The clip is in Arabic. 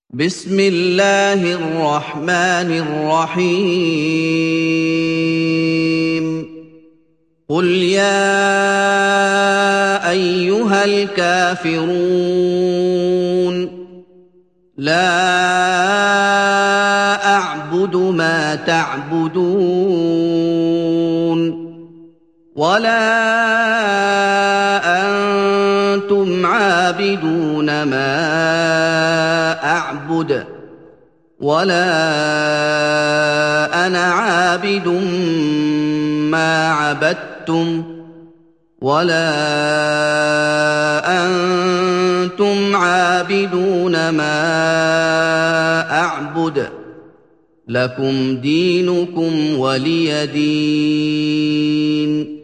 بسم الله الرحمن الرحيم قل يا أيها الكافرون لا أعبد ما تعبدون ولا أنتم عابدون ما أعبد ولا أنا عابد ما عبدتم ولا أنتم عابدون ما أعبد لكم دينكم ولي دين